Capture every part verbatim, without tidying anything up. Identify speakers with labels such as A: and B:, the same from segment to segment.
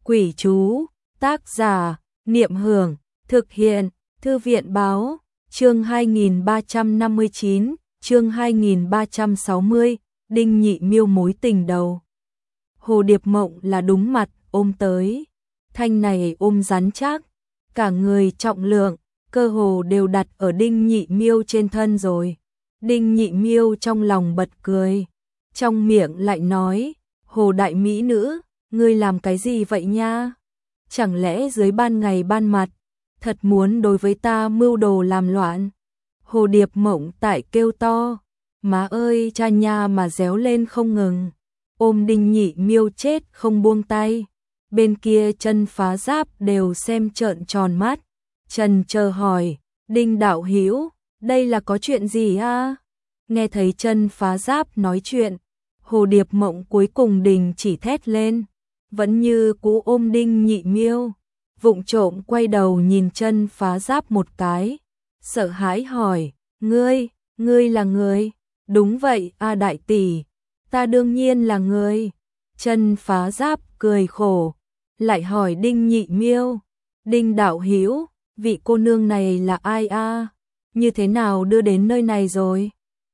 A: Quỷ chú, tác giả, Niệm Hưởng, thực hiện, Thư viện báo, chương hai nghìn ba trăm năm mươi chín, chương hai nghìn ba trăm sáu mươi, Đinh Nhị Miêu mối tình đầu. Hồ Điệp Mộng là đúng mặt, ôm tới. Thanh này ôm rắn chắc, cả người trọng lượng, cơ hồ đều đặt ở Đinh Nhị Miêu trên thân rồi. Đinh Nhị Miêu trong lòng bật cười, trong miệng lại nói, Hồ đại mỹ nữ, ngươi làm cái gì vậy nha? Chẳng lẽ dưới ban ngày ban mặt, thật muốn đối với ta mưu đồ làm loạn? Hồ Điệp Mộng tại kêu to, má ơi cha nha mà réo lên không ngừng, ôm Đinh Nhị Miêu chết không buông tay. Bên kia Chân Phá Giáp đều xem trợn tròn mắt, Trần chờ hỏi, Đinh đạo hữu, đây là có chuyện gì a? Nghe thấy Chân Phá Giáp nói chuyện, Hồ Điệp Mộng cuối cùng đình chỉ thét lên, vẫn như cũ ôm Đinh Nhị Miêu, vụng trộm quay đầu nhìn Chân Phá Giáp một cái, sợ hãi hỏi, ngươi, ngươi là người? Đúng vậy a đại tỷ, ta đương nhiên là người. Chân Phá Giáp cười khổ, lại hỏi Đinh Nhị Miêu, Đinh đạo hữu, vị cô nương này là ai a? Như thế nào đưa đến nơi này rồi?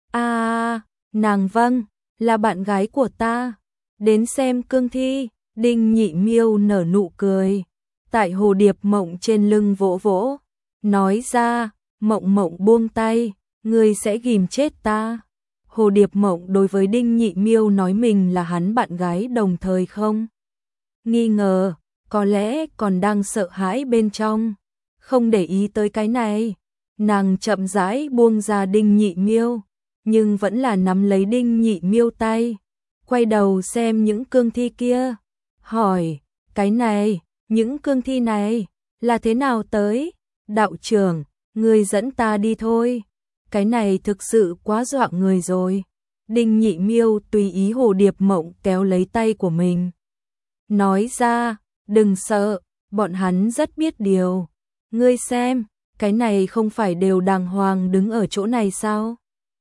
A: A, nàng vâng, là bạn gái của ta, đến xem cương thi. Đinh Nhị Miêu nở nụ cười, tại Hồ Điệp Mộng trên lưng vỗ vỗ, nói ra, Mộng Mộng buông tay, ngươi sẽ ghim chết ta. Hồ Điệp Mộng đối với Đinh Nhị Miêu nói mình là hắn bạn gái đồng thời không nghi ngờ, có lẽ còn đang sợ hãi bên trong, không để ý tới cái này. Nàng chậm rãi buông ra Đinh Nhị Miêu, nhưng vẫn là nắm lấy Đinh Nhị Miêu tay, quay đầu xem những cương thi kia, hỏi, cái này, những cương thi này, là thế nào tới? Đạo trưởng, ngươi dẫn ta đi thôi, cái này thực sự quá dọa người rồi. Đinh Nhị Miêu tùy ý Hồ Điệp Mộng kéo lấy tay của mình, nói ra, đừng sợ, bọn hắn rất biết điều. Ngươi xem, cái này không phải đều đàng hoàng đứng ở chỗ này sao?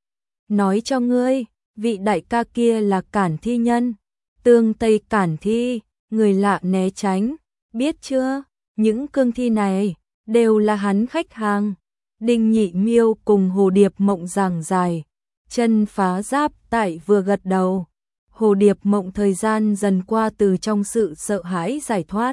A: Nói cho ngươi, vị đại ca kia là Cản Thi nhân, Tương Tây Cản Thi, người lạ né tránh, biết chưa? Những cương thi này đều là hắn khách hàng. Đinh Nhị Miêu cùng Hồ Điệp Mộng giảng giải, Chân Phá Giáp tại vừa gật đầu. Hồ Điệp Mộng thời gian dần qua từ trong sự sợ hãi giải thoát,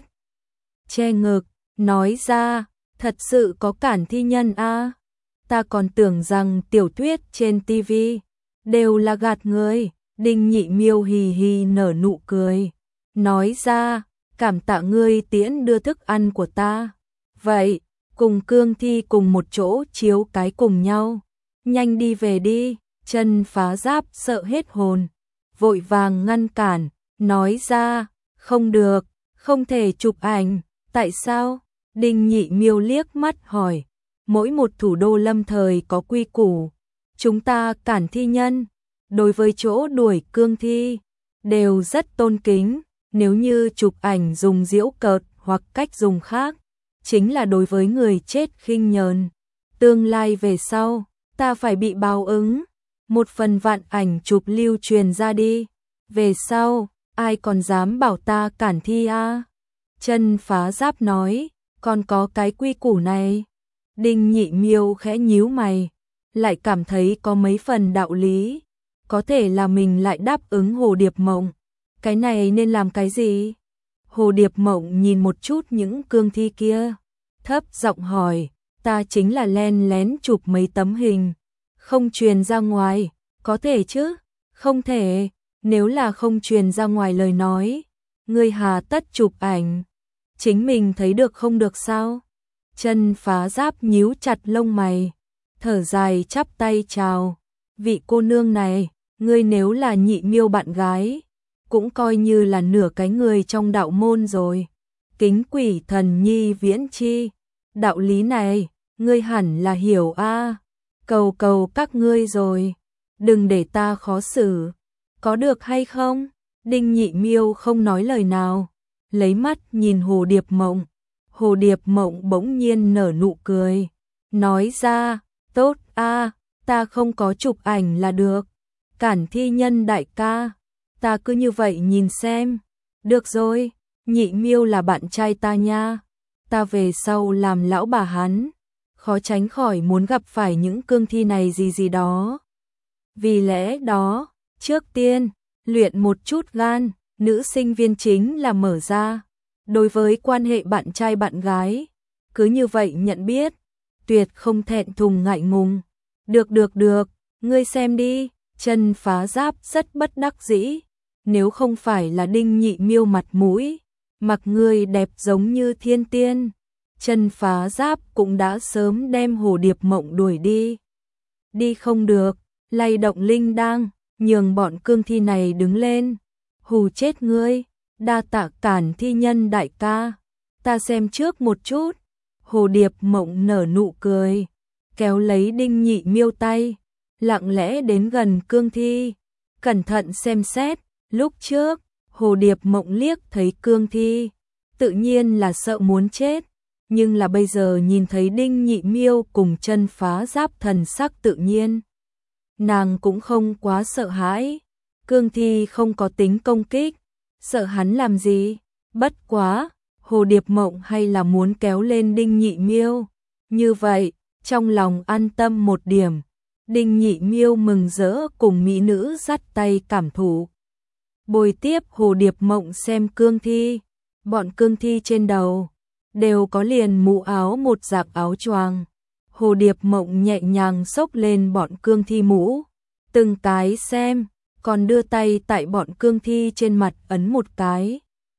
A: che ngực, nói ra, thật sự có Cản Thi nhân a? Ta còn tưởng rằng tiểu thuyết trên tivi đều là gạt người. Đinh Nhị Miêu hì hì nở nụ cười, nói ra, cảm tạ ngươi tiễn đưa thức ăn của ta. Vậy, cùng cương thi cùng một chỗ chiếu cái cùng nhau, nhanh đi về đi. Chân Phá Giáp sợ hết hồn, vội vàng ngăn cản, nói ra, không được, không thể chụp ảnh. Tại sao? Đinh Nhị Miêu liếc mắt hỏi, mỗi một thủ đô lâm thời có quy củ, chúng ta Cản Thi nhân đối với chỗ đuổi cương thi đều rất tôn kính, nếu như chụp ảnh dùng giễu cợt hoặc cách dùng khác, chính là đối với người chết khinh nhờn. Tương lai về sau, ta phải bị báo ứng. Một phần vạn ảnh chụp lưu truyền ra đi, về sau, ai còn dám bảo ta Cản Thi a? Chân Phá Giáp nói, còn có cái quy củ này. Đinh Nhị Miêu khẽ nhíu mày, lại cảm thấy có mấy phần đạo lý, có thể là mình lại đáp ứng Hồ Điệp Mộng, cái này nên làm cái gì? Hồ Điệp Mộng nhìn một chút những cương thi kia, thấp giọng hỏi, ta chính là len lén chụp mấy tấm hình, không truyền ra ngoài, có thể chứ? Không thể, nếu là không truyền ra ngoài lời nói, ngươi hà tất chụp ảnh, chính mình thấy được không được sao? Chân Phá Giáp nhíu chặt lông mày, thở dài chắp tay chào, vị cô nương này, ngươi nếu là Nhị Miêu bạn gái, cũng coi như là nửa cái người trong đạo môn rồi. Kính quỷ thần nhi viễn chi, đạo lý này, ngươi hẳn là hiểu a. Cầu cầu các ngươi rồi, đừng để ta khó xử, có được hay không? Đinh Nhị Miêu không nói lời nào, lấy mắt nhìn Hồ Điệp Mộng. Hồ Điệp Mộng bỗng nhiên nở nụ cười, nói ra, tốt a, ta không có chụp ảnh là được. Cản Thi nhân đại ca, ta cứ như vậy nhìn xem. Được rồi, Nhị Miêu là bạn trai ta nha, ta về sau làm lão bà hắn, khó tránh khỏi muốn gặp phải những cương thi này gì gì đó. Vì lẽ đó, trước tiên, luyện một chút gan, nữ sinh viên chính là mở ra. Đối với quan hệ bạn trai bạn gái, cứ như vậy nhận biết, tuyệt không thẹn thùng ngại ngùng. Được được được, ngươi xem đi, Chân Phá Giáp rất bất đắc dĩ, nếu không phải là Đinh Nhị Miêu mặt mũi, mặc ngươi đẹp giống như thiên tiên, Chân Phá Giáp cũng đã sớm đem Hồ Điệp Mộng đuổi đi. Đi không được, lay động linh đang, nhường bọn cương thi này đứng lên. Hù chết ngươi, đa tạ Cản Thi Nhân đại ca, ta xem trước một chút. Hồ Điệp Mộng nở nụ cười, kéo lấy Đinh Nhị Miêu tay, lặng lẽ đến gần cương thi, cẩn thận xem xét. Lúc trước, Hồ Điệp Mộng liếc thấy cương thi, tự nhiên là sợ muốn chết, nhưng là bây giờ nhìn thấy Đinh Nhị Miêu cùng Chân Phá Giáp thần sắc tự nhiên, nàng cũng không quá sợ hãi. Cương thi không có tính công kích, sợ hắn làm gì? Bất quá, Hồ Điệp Mộng hay là muốn kéo lên Đinh Nhị Miêu, như vậy, trong lòng an tâm một điểm. Đinh Nhị Miêu mừng rỡ cùng mỹ nữ dắt tay cảm thụ. Bồi tiếp Hồ Điệp Mộng xem cương thi, bọn cương thi trên đầu đều có liền mũ áo một dạng áo choàng. Hồ Điệp Mộng nhẹ nhàng xốc lên bọn cương thi mũ, từng cái xem, còn đưa tay tại bọn cương thi trên mặt ấn một cái.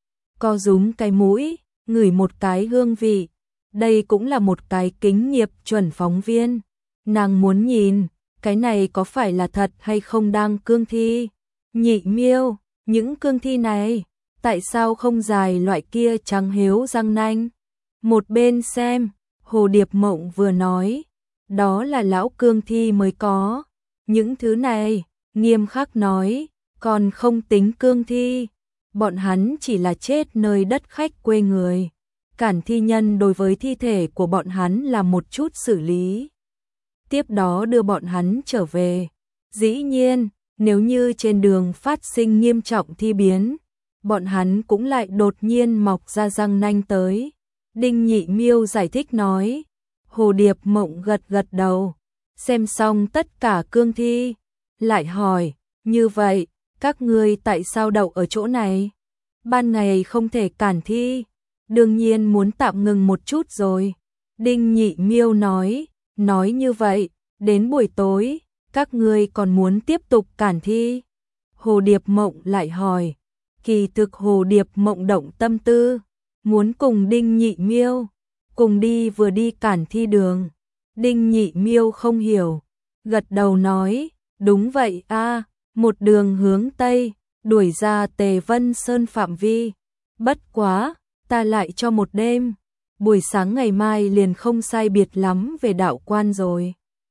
A: Co rúm cái mũi, ngửi một cái hương vị, đây cũng là một cái kính nghiệp chuẩn phóng viên. Nàng muốn nhìn, cái này có phải là thật hay không đang cương thi. Nhị Miêu, những cương thi này, tại sao không dài loại kia trắng hiếu răng nanh? Một bên xem, Hồ Điệp Mộng vừa nói, đó là lão cương thi mới có. Những thứ này, nghiêm khắc nói, còn không tính cương thi. Bọn hắn chỉ là chết nơi đất khách quê người. Cản Thi Nhân đối với thi thể của bọn hắn là một chút xử lý, tiếp đó đưa bọn hắn trở về. Dĩ nhiên, nếu như trên đường phát sinh nghiêm trọng thi biến, bọn hắn cũng lại đột nhiên mọc ra răng nanh tới. Đinh Nhị Miêu giải thích nói. Hồ Điệp Mộng gật gật đầu, xem xong tất cả cương thi, lại hỏi, như vậy, các ngươi tại sao đậu ở chỗ này? Ban ngày không thể cản thi, đương nhiên muốn tạm ngừng một chút rồi. Đinh Nhị Miêu nói, nói như vậy, đến buổi tối, các ngươi còn muốn tiếp tục cản thi? Hồ Điệp Mộng lại hỏi, kỳ thực Hồ Điệp Mộng động tâm tư, muốn cùng Đinh Nhị Miêu cùng đi vừa đi cản thi đường. Đinh Nhị Miêu không hiểu, gật đầu nói, đúng vậy a, một đường hướng Tây, đuổi ra Tề Vân Sơn phạm vi. Bất quá, ta lại cho một đêm, buổi sáng ngày mai liền không sai biệt lắm về đạo quan rồi.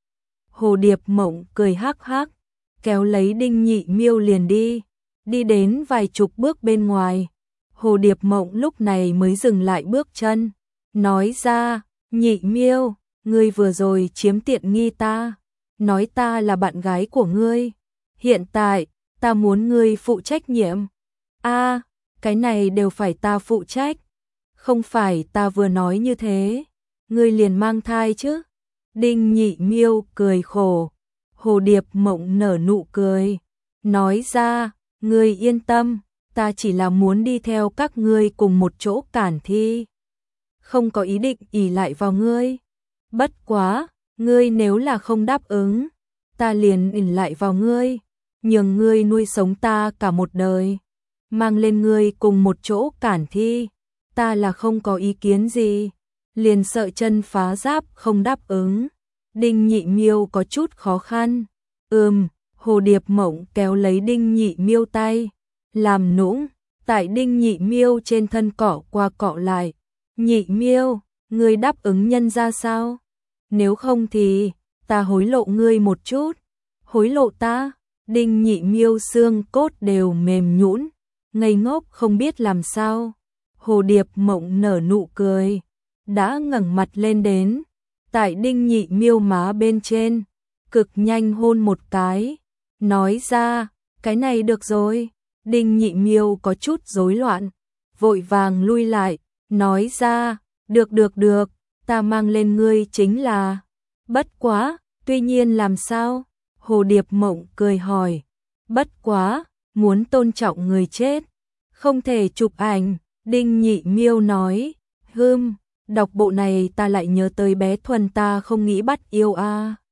A: Hồ Điệp Mộng cười hắc hắc, kéo lấy Đinh Nhị Miêu liền đi, đi đến vài chục bước bên ngoài. Hồ Điệp Mộng lúc này mới dừng lại bước chân, nói ra, Nhị Miêu, ngươi vừa rồi chiếm tiện nghi ta, nói ta là bạn gái của ngươi. Hiện tại, ta muốn ngươi phụ trách nhiệm. A, cái này đều phải ta phụ trách. Không phải ta vừa nói như thế, ngươi liền mang thai chứ? Đinh Nhị Miêu cười khổ. Hồ Điệp Mộng nở nụ cười, nói ra, ngươi yên tâm, ta chỉ là muốn đi theo các ngươi cùng một chỗ cản thi, không có ý định ỷ lại vào ngươi. Bất quá, ngươi nếu là không đáp ứng, ta liền ỷ lại vào ngươi, nhường ngươi nuôi sống ta cả một đời, mang lên ngươi cùng một chỗ cản thi, ta là không có ý kiến gì. Liền sợ Chân Phá Giáp không đáp ứng. Đinh Nhị Miêu có chút khó khăn. Ừm, Hồ Điệp Mộng kéo lấy Đinh Nhị Miêu tay, làm nũng, tại Đinh Nhị Miêu trên thân cọ qua cọ lại. Nhị Miêu, ngươi đáp ứng nhân ra sao? Nếu không thì, ta hối lộ ngươi một chút. Hối lộ ta? Đinh Nhị Miêu xương cốt đều mềm nhũn, ngây ngốc không biết làm sao. Hồ Điệp Mộng nở nụ cười, đã ngẩng mặt lên đến, tại Đinh Nhị Miêu má bên trên, cực nhanh hôn một cái, nói ra, cái này được rồi. Đinh Nhị Miêu có chút rối loạn, vội vàng lui lại, nói ra, được được được, ta mang lên ngươi chính là. Bất quá, tuy nhiên làm sao? Hồ Điệp Mộng cười hỏi. Bất quá, muốn tôn trọng người chết, không thể chụp ảnh, Đinh Nhị Miêu nói. Hừm, đọc bộ này ta lại nhớ tới bé Thuần ta không nghĩ bắt yêu a.